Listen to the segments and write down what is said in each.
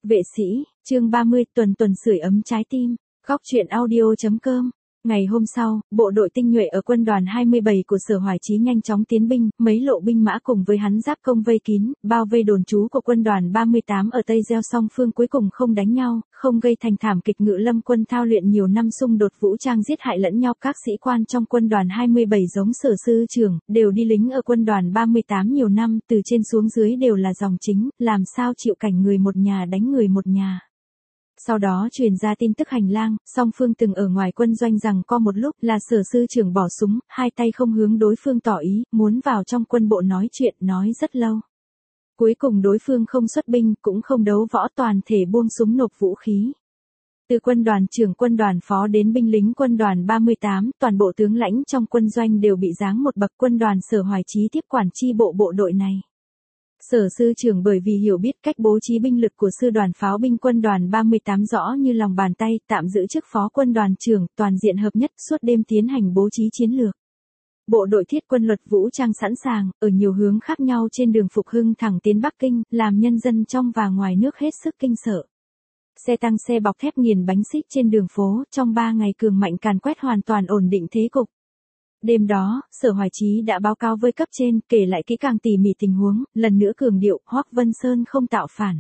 Vệ sĩ, chương 30, tuần tuần sưởi ấm trái tim. Góc truyện audio.com. Ngày hôm sau, bộ đội tinh nhuệ ở quân đoàn 27 của Sở Hoài Chí nhanh chóng tiến binh, mấy lộ binh mã cùng với hắn giáp công vây kín, bao vây đồn trú của quân đoàn 38 ở Tây Gieo. Song phương cuối cùng không đánh nhau, không gây thành thảm kịch. Ngự lâm quân thao luyện nhiều năm xung đột vũ trang giết hại lẫn nhau. Các sĩ quan trong quân đoàn 27 giống Sở sư trưởng, đều đi lính ở quân đoàn 38 nhiều năm, từ trên xuống dưới đều là dòng chính, làm sao chịu cảnh người một nhà đánh người một nhà. Sau đó truyền ra tin tức hành lang, song phương từng ở ngoài quân doanh rằng có một lúc là Sở sư trưởng bỏ súng, hai tay không hướng đối phương tỏ ý, muốn vào trong quân bộ nói chuyện, nói rất lâu. Cuối cùng đối phương không xuất binh, cũng không đấu võ, toàn thể buông súng nộp vũ khí. Từ quân đoàn trưởng, quân đoàn phó đến binh lính quân đoàn 38, toàn bộ tướng lãnh trong quân doanh đều bị giáng một bậc. Quân đoàn Sở Hoài Chí tiếp quản chi bộ bộ đội này. Sở sư trưởng bởi vì hiểu biết cách bố trí binh lực của sư đoàn pháo binh quân đoàn 38 rõ như lòng bàn tay, tạm giữ chức phó quân đoàn trưởng, toàn diện hợp nhất, suốt đêm tiến hành bố trí chiến lược. Bộ đội thiết quân luật vũ trang sẵn sàng, ở nhiều hướng khác nhau trên đường Phục Hưng thẳng tiến Bắc Kinh, làm nhân dân trong và ngoài nước hết sức kinh sợ. Xe tăng xe bọc thép nghiền bánh xích trên đường phố, trong 3 ngày cường mạnh càn quét, hoàn toàn ổn định thế cục. Đêm đó, Sở Hoài Chí đã báo cáo với cấp trên, kể lại kỹ càng tỉ mỉ tình huống, lần nữa cường điệu, Hoắc Vân Sơn không tạo phản.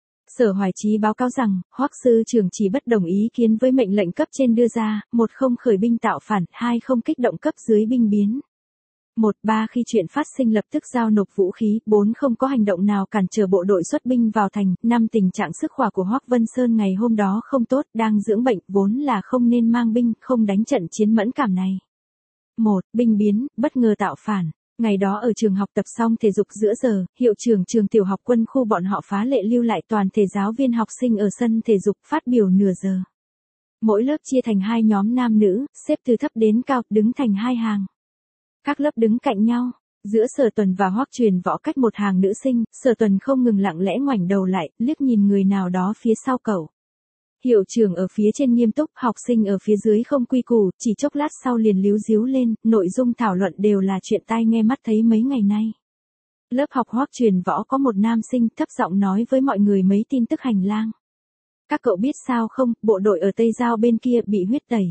Sở Hoài Chí báo cáo rằng, Hoắc sư trưởng chỉ bất đồng ý kiến với mệnh lệnh cấp trên đưa ra, 1 không khởi binh tạo phản, 2 không kích động cấp dưới binh biến. 1-3 khi chuyện phát sinh lập tức giao nộp vũ khí, 4 không có hành động nào cản trở bộ đội xuất binh vào thành, 5 tình trạng sức khỏe của Hoắc Vân Sơn ngày hôm đó không tốt, đang dưỡng bệnh, vốn là không nên mang binh, không đánh trận chiến mẫn cảm này. 1. Binh biến, bất ngờ tạo phản. Ngày đó ở trường học tập xong thể dục giữa giờ, hiệu trưởng trường tiểu học quân khu bọn họ phá lệ lưu lại toàn thể giáo viên học sinh ở sân thể dục phát biểu nửa giờ. Mỗi lớp chia thành 2 nhóm nam nữ, xếp từ thấp đến cao, đứng thành 2 hàng. Các lớp đứng cạnh nhau. Giữa Sở Tuần và Hoắc Truyền Võ cách một hàng nữ sinh, Sở Tuần không ngừng lặng lẽ ngoảnh đầu lại, liếc nhìn người nào đó phía sau cậu. Hiệu trưởng ở phía trên nghiêm túc, học sinh ở phía dưới không quy củ, chỉ chốc lát sau liền líu díu lên, nội dung thảo luận đều là chuyện tai nghe mắt thấy mấy ngày nay. Lớp học Hoắc Truyền Võ có một nam sinh thấp giọng nói với mọi người mấy tin tức hành lang. Các cậu biết sao không, bộ đội ở Tây Giao bên kia bị huyết tẩy.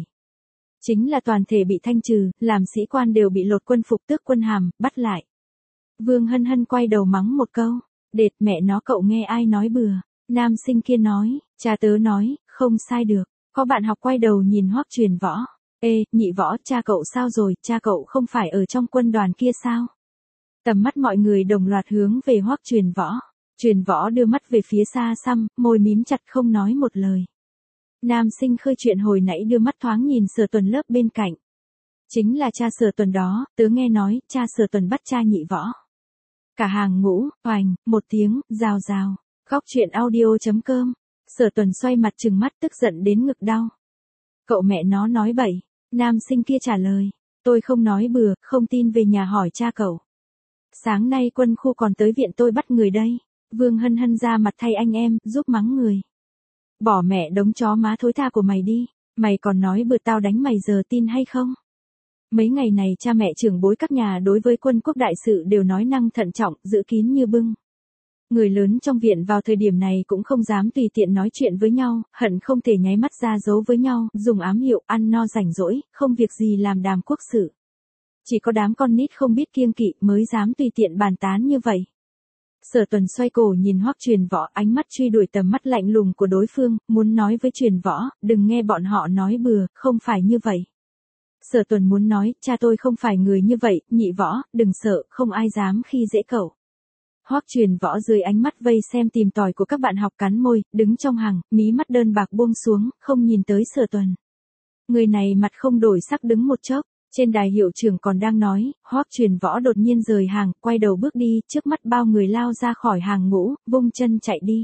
Chính là toàn thể bị thanh trừ, làm sĩ quan đều bị lột quân phục, tước quân hàm, bắt lại. Vương Hân Hân quay đầu mắng một câu, đệt mẹ nó, cậu nghe ai nói bừa. Nam sinh kia nói, cha tớ nói, không sai được. Có bạn học quay đầu nhìn Hoắc Truyền Võ. Ê, nhị Võ, cha cậu sao rồi, cha cậu không phải ở trong quân đoàn kia sao? Tầm mắt mọi người đồng loạt hướng về Hoắc Truyền Võ. Truyền Võ đưa mắt về phía xa xăm, môi mím chặt không nói một lời. Nam sinh khơi chuyện hồi nãy đưa mắt thoáng nhìn Sở Tuần lớp bên cạnh. Chính là cha Sở Tuần đó, tớ nghe nói, cha Sở Tuần bắt cha nhị Võ. Cả hàng ngũ, oành, một tiếng, rào rào. Góc truyện audio.com. Sở Tuần xoay mặt trừng mắt tức giận đến ngực đau. Cậu mẹ nó nói bậy. Nam sinh kia trả lời. Tôi không nói bừa, không tin về nhà hỏi cha cậu. Sáng nay quân khu còn tới viện tôi bắt người đây. Vương Hân Hân ra mặt thay anh em, giúp mắng người. Bỏ mẹ đống chó má thối tha của mày đi. Mày còn nói bừa tao đánh mày giờ tin hay không? Mấy ngày này cha mẹ trưởng bối các nhà đối với quân quốc đại sự đều nói năng thận trọng, giữ kín như bưng. Người lớn trong viện vào thời điểm này cũng không dám tùy tiện nói chuyện với nhau, hận không thể nháy mắt ra dấu với nhau, dùng ám hiệu, ăn no rảnh rỗi, không việc gì làm đàm quốc sự. Chỉ có đám con nít không biết kiêng kỵ mới dám tùy tiện bàn tán như vậy. Sở Tuần xoay cổ nhìn Hoắc Truyền Võ, ánh mắt truy đuổi tầm mắt lạnh lùng của đối phương, muốn nói với Truyền Võ, đừng nghe bọn họ nói bừa, không phải như vậy. Sở Tuần muốn nói, cha tôi không phải người như vậy, nhị Võ, đừng sợ, không ai dám khi dễ cậu. Hoắc Truyền Võ dưới ánh mắt vây xem tìm tòi của các bạn học cắn môi, đứng trong hàng, mí mắt đơn bạc buông xuống, không nhìn tới Sở Tuần. Người này mặt không đổi sắc đứng một chốc, trên đài hiệu trưởng còn đang nói, Hoắc Truyền Võ đột nhiên rời hàng, quay đầu bước đi, trước mắt bao người lao ra khỏi hàng ngũ, vung chân chạy đi.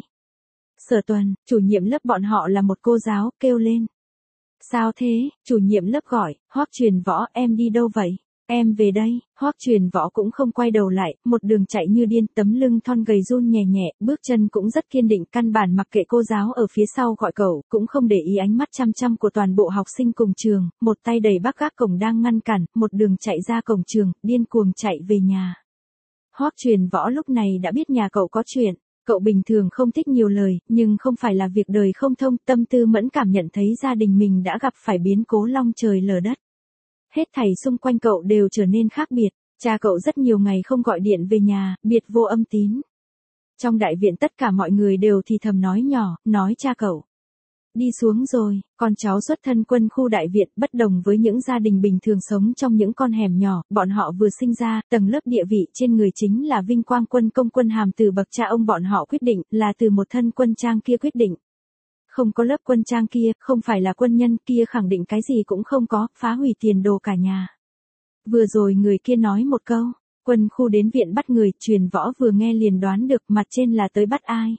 Sở Tuần, chủ nhiệm lớp bọn họ là một cô giáo, kêu lên. Sao thế, chủ nhiệm lớp gọi, Hoắc Truyền Võ, em đi đâu vậy? Em về đây. Hoắc Truyền Võ cũng không quay đầu lại, một đường chạy như điên, tấm lưng thon gầy run nhẹ nhẹ, bước chân cũng rất kiên định, căn bản mặc kệ cô giáo ở phía sau gọi cậu, cũng không để ý ánh mắt chăm chăm của toàn bộ học sinh cùng trường, một tay đẩy bác gác cổng đang ngăn cản, một đường chạy ra cổng trường, điên cuồng chạy về nhà. Hoắc Truyền Võ lúc này đã biết nhà cậu có chuyện. Cậu bình thường không thích nhiều lời, nhưng không phải là việc đời không thông, tâm tư mẫn cảm nhận thấy gia đình mình đã gặp phải biến cố long trời lở đất. Hết thảy xung quanh cậu đều trở nên khác biệt, cha cậu rất nhiều ngày không gọi điện về nhà, biệt vô âm tín. Trong đại viện tất cả mọi người đều thì thầm nói nhỏ, nói cha cậu đi xuống rồi, con cháu xuất thân quân khu đại viện bất đồng với những gia đình bình thường sống trong những con hẻm nhỏ, bọn họ vừa sinh ra, tầng lớp địa vị trên người chính là vinh quang quân công quân hàm từ bậc cha ông bọn họ quyết định, là từ một thân quân trang kia quyết định. Không có lớp quân trang kia, không phải là quân nhân kia khẳng định cái gì cũng không có, phá hủy tiền đồ cả nhà. Vừa rồi người kia nói một câu, quân khu đến viện bắt người, Truyền Võ vừa nghe liền đoán được mặt trên là tới bắt ai.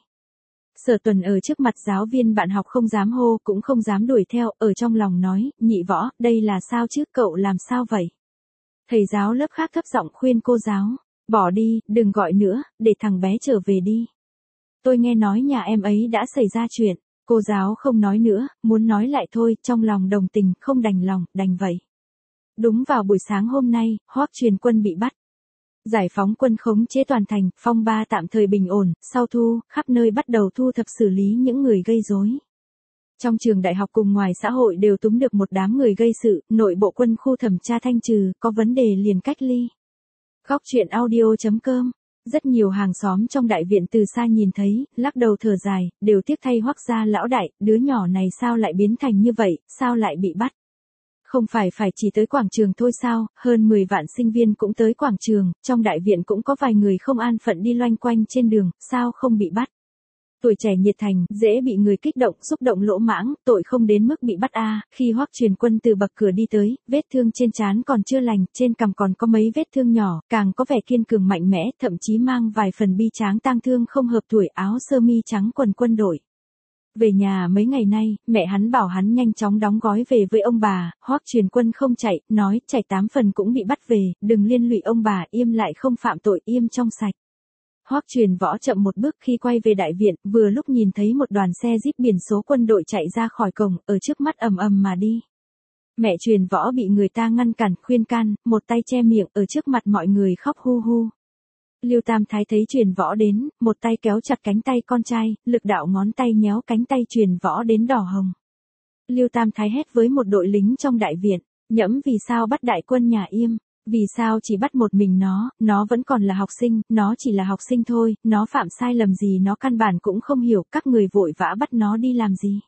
Sở Tuần ở trước mặt giáo viên bạn học không dám hô cũng không dám đuổi theo, ở trong lòng nói, Nhị Võ, đây là sao chứ, cậu làm sao vậy? Thầy giáo lớp khác thấp giọng khuyên cô giáo, bỏ đi, đừng gọi nữa, để thằng bé trở về đi. Tôi nghe nói nhà em ấy đã xảy ra chuyện, cô giáo không nói nữa, muốn nói lại thôi, trong lòng đồng tình, không đành lòng, đành vậy. Đúng vào buổi sáng hôm nay, Hoắc Truyền Quân bị bắt. Giải phóng quân khống chế toàn thành, phong ba tạm thời bình ổn, sau thu, khắp nơi bắt đầu thu thập xử lý những người gây rối. Trong trường đại học cùng ngoài xã hội đều túm được một đám người gây sự, nội bộ quân khu thẩm tra thanh trừ, có vấn đề liền cách ly. Góc truyện audio.com. Rất nhiều hàng xóm trong đại viện từ xa nhìn thấy, lắc đầu thở dài, đều tiếc thay Hoắc gia lão đại, đứa nhỏ này sao lại biến thành như vậy, sao lại bị bắt. Không phải chỉ tới quảng trường thôi sao, hơn 10 vạn sinh viên cũng tới quảng trường, trong đại viện cũng có vài người không an phận đi loanh quanh trên đường, sao không bị bắt. Tuổi trẻ nhiệt thành, dễ bị người kích động, xúc động lỗ mãng, tội không đến mức bị bắt khi Hoắc Truyền Quân từ bậc cửa đi tới, vết thương trên trán còn chưa lành, trên cằm còn có mấy vết thương nhỏ, càng có vẻ kiên cường mạnh mẽ, thậm chí mang vài phần bi tráng tang thương không hợp tuổi, áo sơ mi trắng quần quân đội. Về nhà mấy ngày nay, mẹ hắn bảo hắn nhanh chóng đóng gói về với ông bà, Hoắc Truyền Quân không chạy, nói chạy 8 phần cũng bị bắt về, đừng liên lụy ông bà, im lại không phạm tội, im trong sạch. Hoắc Truyền Võ chậm một bước khi quay về đại viện, vừa lúc nhìn thấy một đoàn xe jeep biển số quân đội chạy ra khỏi cổng, ở trước mắt ầm ầm mà đi. Mẹ Truyền Võ bị người ta ngăn cản, khuyên can, một tay che miệng, ở trước mặt mọi người khóc hu hu. Lưu Tam Thái thấy Truyền Võ đến, một tay kéo chặt cánh tay con trai, lực đạo ngón tay nhéo cánh tay Truyền Võ đến đỏ hồng. Lưu Tam Thái hét với một đội lính trong đại viện, Nhẫm vì sao bắt đại quân nhà Yêm, vì sao chỉ bắt một mình nó vẫn còn là học sinh, nó chỉ là học sinh thôi, nó phạm sai lầm gì nó căn bản cũng không hiểu, các người vội vã bắt nó đi làm gì.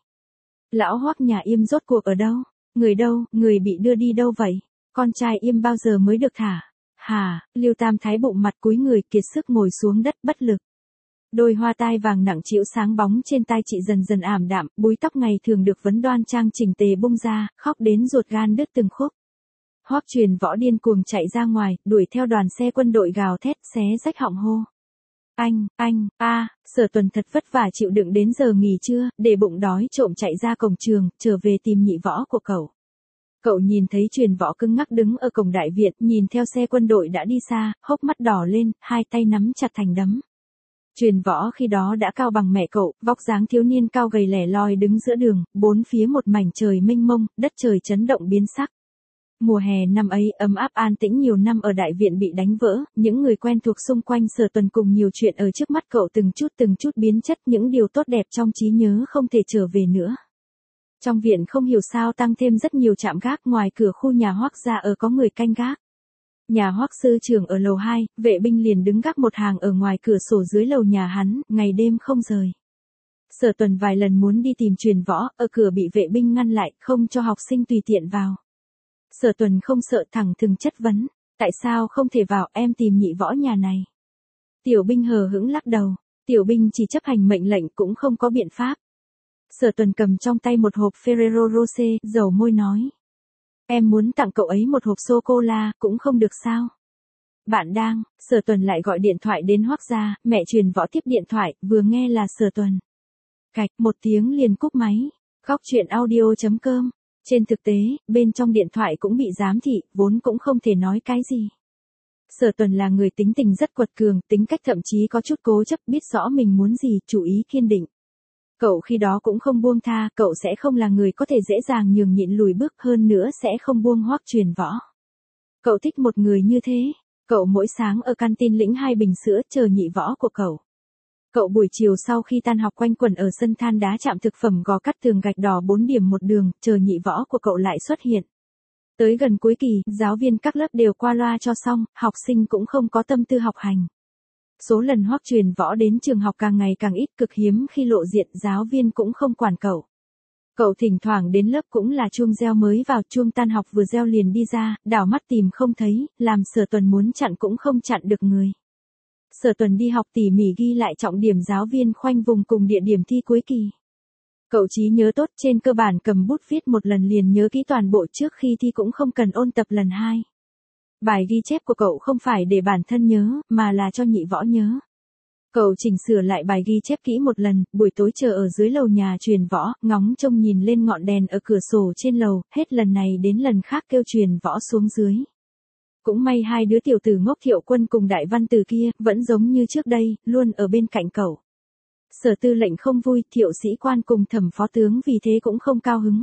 Lão Hoắc nhà Yêm rốt cuộc ở đâu, người bị đưa đi đâu vậy, con trai Yêm bao giờ mới được thả. Hà, Lưu Tam Thái bụng mặt cúi người kiệt sức ngồi xuống đất bất lực. Đôi hoa tai vàng nặng trĩu sáng bóng trên tai chị dần dần ảm đạm, búi tóc ngày thường được vấn đoan trang chỉnh tề bung ra, khóc đến ruột gan đứt từng khúc. Hoắc Truyền Võ điên cuồng chạy ra ngoài, đuổi theo đoàn xe quân đội gào thét, xé rách họng hô. Sở Tuần thật vất vả chịu đựng đến giờ nghỉ trưa, để bụng đói trộm chạy ra cổng trường, trở về tìm Nhị Võ của cậu. Cậu nhìn thấy Truyền Võ cứng ngắc đứng ở cổng đại viện, nhìn theo xe quân đội đã đi xa, hốc mắt đỏ lên, hai tay nắm chặt thành đấm. Truyền Võ khi đó đã cao bằng mẹ cậu, vóc dáng thiếu niên cao gầy lẻ loi đứng giữa đường, bốn phía một mảnh trời mênh mông, đất trời chấn động biến sắc. Mùa hè năm ấy ấm áp an tĩnh, nhiều năm ở đại viện bị đánh vỡ, những người quen thuộc xung quanh Sở Tuần cùng nhiều chuyện ở trước mắt cậu từng chút biến chất, những điều tốt đẹp trong trí nhớ không thể trở về nữa. Trong viện không hiểu sao tăng thêm rất nhiều trạm gác, ngoài cửa khu nhà Hoắc gia ở có người canh gác. Nhà Hoắc sư trưởng ở lầu 2, vệ binh liền đứng gác một hàng ở ngoài cửa sổ dưới lầu nhà hắn, ngày đêm không rời. Sở Tuần vài lần muốn đi tìm Truyền Võ, ở cửa bị vệ binh ngăn lại, không cho học sinh tùy tiện vào. Sở Tuần không sợ, thẳng thừng chất vấn, tại sao không thể vào, em tìm Nhị Võ nhà này. Tiểu binh hờ hững lắc đầu, tiểu binh chỉ chấp hành mệnh lệnh cũng không có biện pháp. Sở Tuần cầm trong tay một hộp Ferrero Rocher, dầu môi nói. Em muốn tặng cậu ấy một hộp sô-cô-la, cũng không được sao. Bạn đang, Sở Tuần lại gọi điện thoại đến Hoắc gia, mẹ Truyền Võ tiếp điện thoại, vừa nghe là Sở Tuần. Cạch, một tiếng liền cúp máy. Góc truyện audio.com. Trên thực tế, bên trong điện thoại cũng bị giám thị, vốn cũng không thể nói cái gì. Sở Tuần là người tính tình rất quật cường, tính cách thậm chí có chút cố chấp, biết rõ mình muốn gì, chủ ý kiên định. Cậu khi đó cũng không buông tha, cậu sẽ không là người có thể dễ dàng nhường nhịn lùi bước, hơn nữa sẽ không buông Hoắc Truyền Võ. Cậu thích một người như thế, cậu mỗi sáng ở canteen lĩnh 2 bình sữa chờ Nhị Võ của cậu. Cậu buổi chiều sau khi tan học quanh quẩn ở sân than đá trạm thực phẩm gò cắt tường gạch đỏ 4 điểm một đường, chờ nhị võ của cậu lại xuất hiện. Tới gần cuối kỳ, giáo viên các lớp đều qua loa cho xong, học sinh cũng không có tâm tư học hành. Số lần Hoắc Truyền Võ đến trường học càng ngày càng ít, cực hiếm khi lộ diện, giáo viên cũng không quản cậu. Cậu thỉnh thoảng đến lớp cũng là chuông reo mới vào, chuông tan học vừa reo liền đi ra, đảo mắt tìm không thấy, làm Sở Tuần muốn chặn cũng không chặn được người. Sở Tuần đi học tỉ mỉ ghi lại trọng điểm giáo viên khoanh vùng cùng địa điểm thi cuối kỳ. Cậu trí nhớ tốt, trên cơ bản cầm bút viết một lần liền nhớ kỹ toàn bộ, trước khi thi cũng không cần ôn tập lần hai. Bài ghi chép của cậu không phải để bản thân nhớ, mà là cho nhị võ nhớ. Cậu chỉnh sửa lại bài ghi chép kỹ một lần, buổi tối chờ ở dưới lầu nhà Truyền Võ, ngóng trông nhìn lên ngọn đèn ở cửa sổ trên lầu, hết lần này đến lần khác kêu Truyền Võ xuống dưới. Cũng may hai đứa tiểu tử ngốc Thiệu Quân cùng Đại Văn Từ kia, vẫn giống như trước đây, luôn ở bên cạnh cậu. Sở Tư lệnh không vui, Thiệu Sĩ Quan cùng Thẩm Phó tướng vì thế cũng không cao hứng.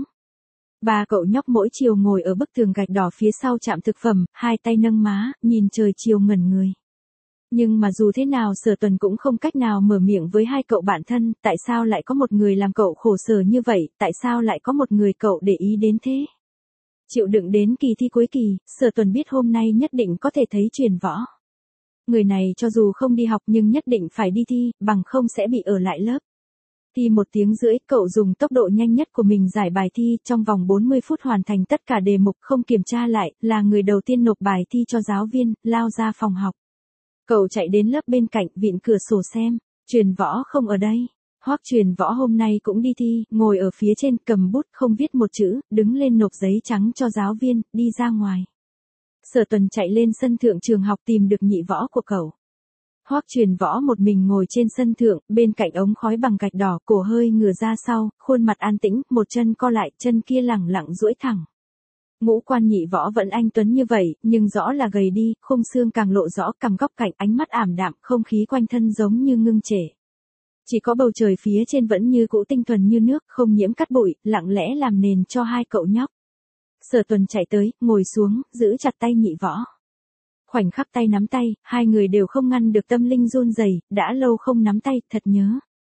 Ba cậu nhóc mỗi chiều ngồi ở bức tường gạch đỏ phía sau trạm thực phẩm, hai tay nâng má, nhìn trời chiều ngẩn người. Nhưng mà dù thế nào Sở Tuần cũng không cách nào mở miệng với hai cậu bạn thân, tại sao lại có một người làm cậu khổ sở như vậy, tại sao lại có một người cậu để ý đến thế. Chịu đựng đến kỳ thi cuối kỳ, Sở Tuần biết hôm nay nhất định có thể thấy Truyền Võ. Người này cho dù không đi học nhưng nhất định phải đi thi, bằng không sẽ bị ở lại lớp. Thi 1 tiếng rưỡi, cậu dùng tốc độ nhanh nhất của mình giải bài thi, trong vòng 40 phút hoàn thành tất cả đề mục, không kiểm tra lại, là người đầu tiên nộp bài thi cho giáo viên, lao ra phòng học. Cậu chạy đến lớp bên cạnh, vịn cửa sổ xem, Truyền Võ không ở đây. Hoắc Truyền Võ hôm nay cũng đi thi, ngồi ở phía trên, cầm bút không viết một chữ, đứng lên nộp giấy trắng cho giáo viên, đi ra ngoài. Sở Tuần chạy lên sân thượng trường học tìm được nhị võ của cậu. Hoắc Truyền Võ một mình ngồi trên sân thượng, bên cạnh ống khói bằng gạch đỏ, cổ hơi ngửa ra sau, khuôn mặt an tĩnh, một chân co lại, chân kia lẳng lặng duỗi thẳng. Ngũ quan nhị võ vẫn anh tuấn như vậy, nhưng rõ là gầy đi, khung xương càng lộ rõ, cằm góc cạnh, ánh mắt ảm đạm, không khí quanh thân giống như ngưng trệ. Chỉ có bầu trời phía trên vẫn như cũ tinh thuần như nước, không nhiễm cát bụi, lặng lẽ làm nền cho hai cậu nhóc. Sở Tuần chạy tới, ngồi xuống, giữ chặt tay nhị võ. Khoảnh khắc tay nắm tay, hai người đều không ngăn được tâm linh run rẩy, đã lâu không nắm tay, thật nhớ.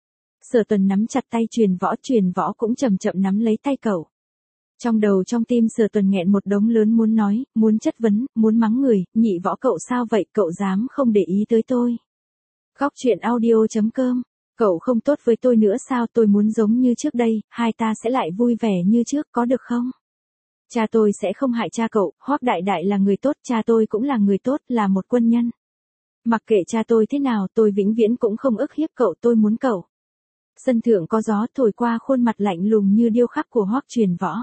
Sở Tuần nắm chặt tay Truyền Võ cũng chậm chậm nắm lấy tay cậu. Trong đầu trong tim Sở Tuần nghẹn một đống lớn muốn nói, muốn chất vấn, muốn mắng người, nhị võ cậu sao vậy, cậu dám không để ý tới tôi. Góc truyện audio.com, cậu không tốt với tôi nữa sao, tôi muốn giống như trước đây, hai ta sẽ lại vui vẻ như trước, có được không? Cha tôi sẽ không hại cha cậu, Hoắc Đại Đại là người tốt, cha tôi cũng là người tốt, là một quân nhân. Mặc kệ cha tôi thế nào, tôi vĩnh viễn cũng không ức hiếp cậu, tôi muốn cậu. Sân thượng có gió thổi qua khuôn mặt lạnh lùng như điêu khắc của Hoắc Truyền Võ.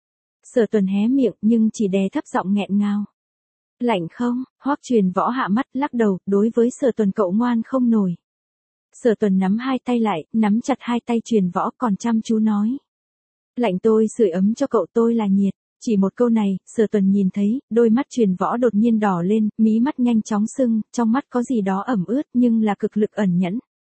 Sở Tuần hé miệng nhưng chỉ đè thấp giọng nghẹn ngào. Lạnh không? Hoắc Truyền Võ hạ mắt lắc đầu, đối với Sở Tuần cậu ngoan không nổi. Sở Tuần nắm hai tay lại, nắm chặt hai tay Truyền Võ còn chăm chú nói. Lạnh tôi sưởi ấm cho cậu, tôi là nhiệt. Chỉ một câu này, Sở Tuần nhìn thấy, đôi mắt Truyền Võ đột nhiên đỏ lên, mí mắt nhanh chóng sưng, trong mắt có gì đó ẩm ướt nhưng là cực lực ẩn nhẫn.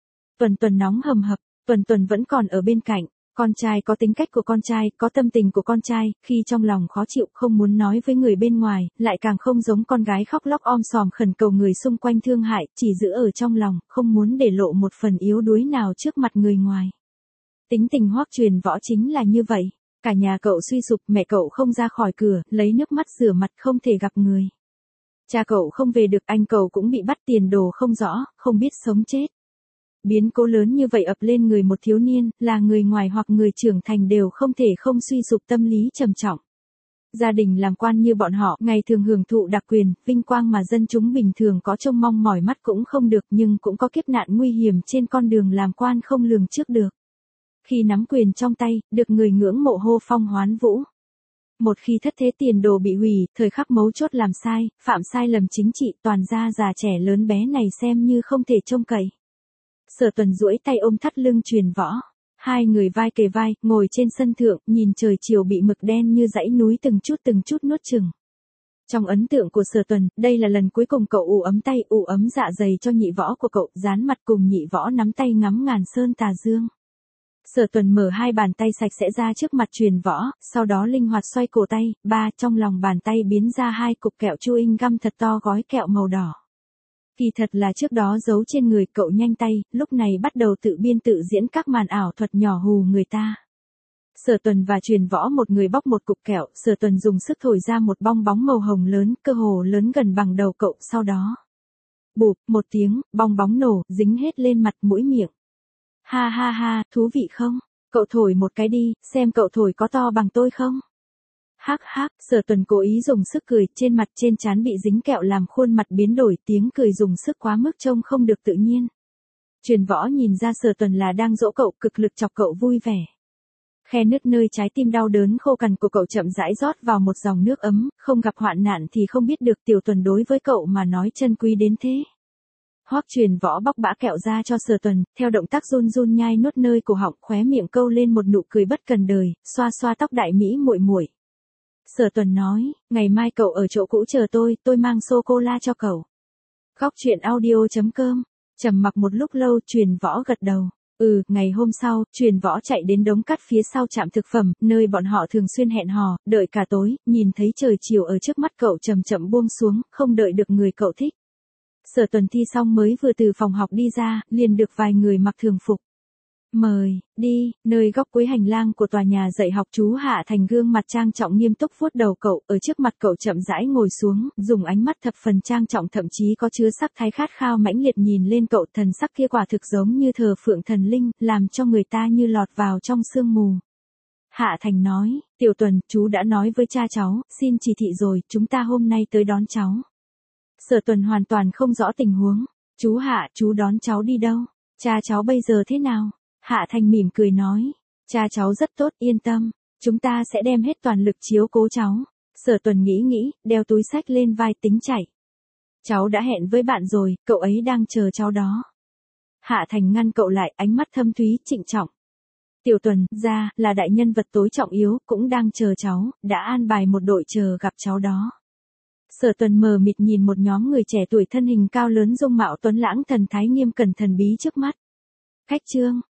Tuần nóng hầm hập, Tuần vẫn còn ở bên cạnh. Con trai có tính cách của con trai, có tâm tình của con trai, khi trong lòng khó chịu không muốn nói với người bên ngoài, lại càng không giống con gái khóc lóc om sòm khẩn cầu người xung quanh thương hại, chỉ giữ ở trong lòng, không muốn để lộ một phần yếu đuối nào trước mặt người ngoài. Tính tình Hoắc Truyền Võ chính là như vậy. Cả nhà cậu suy sụp, mẹ cậu không ra khỏi cửa, lấy nước mắt rửa mặt không thể gặp người. Cha cậu không về được, anh cậu cũng bị bắt, tiền đồ không rõ, không biết sống chết. Biến cố lớn như vậy ập lên người một thiếu niên, là người ngoài hoặc người trưởng thành đều không thể không suy sụp tâm lý trầm trọng. Gia đình làm quan như bọn họ, ngày thường hưởng thụ đặc quyền, vinh quang mà dân chúng bình thường có trông mong mỏi mắt cũng không được, nhưng cũng có kiếp nạn nguy hiểm trên con đường làm quan không lường trước được. Khi nắm quyền trong tay, được người ngưỡng mộ hô phong hoán vũ. Một khi thất thế tiền đồ bị hủy, thời khắc mấu chốt làm sai, phạm sai lầm chính trị, toàn gia già trẻ lớn bé này xem như không thể trông cậy. Sở Tuần duỗi tay ôm thắt lưng Truyền Võ. Hai người vai kề vai, ngồi trên sân thượng, nhìn trời chiều bị mực đen như dãy núi từng chút nuốt chửng. Trong ấn tượng của Sở Tuần, đây là lần cuối cùng cậu ủ ấm tay, ủ ấm dạ dày cho nhị võ của cậu, dán mặt cùng nhị võ nắm tay ngắm ngàn sơn tà dương. Sở Tuần mở hai bàn tay sạch sẽ ra trước mặt Truyền Võ, sau đó linh hoạt xoay cổ tay, trong lòng bàn tay biến ra hai cục kẹo chewing gum thật to gói kẹo màu đỏ. Kỳ thật là trước đó giấu trên người cậu nhanh tay, lúc này bắt đầu tự biên tự diễn các màn ảo thuật nhỏ hù người ta. Sở Tuần và Truyền Võ một người bóc một cục kẹo, Sở Tuần dùng sức thổi ra một bong bóng màu hồng lớn, cơ hồ lớn gần bằng đầu cậu, sau đó. Bụp, một tiếng, bong bóng nổ, dính hết lên mặt mũi miệng. Ha ha ha, thú vị không? Cậu thổi một cái đi, xem cậu thổi có to bằng tôi không? Hắc hắc, Sở Tuần cố ý dùng sức cười, trên mặt trên trán bị dính kẹo làm khuôn mặt biến đổi, tiếng cười dùng sức quá mức trông không được tự nhiên. Truyền Võ nhìn ra Sở Tuần là đang dỗ cậu, cực lực chọc cậu vui vẻ. Khe nứt nơi trái tim đau đớn khô cằn của cậu chậm rãi rót vào một dòng nước ấm, không gặp hoạn nạn thì không biết được Tiểu Tuần đối với cậu mà nói chân quý đến thế. Hoắc Truyền Võ bóc bã kẹo ra cho Sở Tuần, theo động tác run run nhai nuốt nơi cổ họng, khóe miệng câu lên một nụ cười bất cần đời, xoa xoa tóc đại mỹ muội muội. Sở Tuần nói, ngày mai cậu ở chỗ cũ chờ tôi mang sô cô la cho cậu. Góc truyện audio.com. Trầm mặc một lúc lâu, Truyền Võ gật đầu. Ngày hôm sau, Truyền Võ chạy đến đống cát phía sau trạm thực phẩm, nơi bọn họ thường xuyên hẹn hò, đợi cả tối, nhìn thấy trời chiều ở trước mắt cậu chậm chậm buông xuống, không đợi được người cậu thích. Sở Tuần thi xong mới vừa từ phòng học đi ra, liền được vài người mặc thường phục. Mời, đi, nơi góc cuối hành lang của tòa nhà dạy học chú Hạ Thành gương mặt trang trọng nghiêm túc vuốt đầu cậu, ở trước mặt cậu chậm rãi ngồi xuống, dùng ánh mắt thập phần trang trọng thậm chí có chứa sắc thái khát khao mãnh liệt nhìn lên cậu, thần sắc kia quả thực giống như thờ phượng thần linh, làm cho người ta như lọt vào trong sương mù. Hạ Thành nói, Tiểu Tuần, chú đã nói với cha cháu, xin chỉ thị rồi, chúng ta hôm nay tới đón cháu. Sở Tuần hoàn toàn không rõ tình huống. Chú Hạ, chú đón cháu đi đâu? Cha cháu bây giờ thế nào? Hạ Thành mỉm cười nói. Cha cháu rất tốt, yên tâm. Chúng ta sẽ đem hết toàn lực chiếu cố cháu. Sở Tuần nghĩ, đeo túi xách lên vai tính chạy. Cháu đã hẹn với bạn rồi, cậu ấy đang chờ cháu đó. Hạ Thành ngăn cậu lại, ánh mắt thâm thúy, trịnh trọng. Tiểu Tuần, ra, là đại nhân vật tối trọng yếu, cũng đang chờ cháu, đã an bài một đội chờ gặp cháu đó. Sở Tuần mờ mịt nhìn một nhóm người trẻ tuổi thân hình cao lớn dung mạo tuấn lãng thần thái nghiêm cẩn thần bí trước mắt. Khách trương,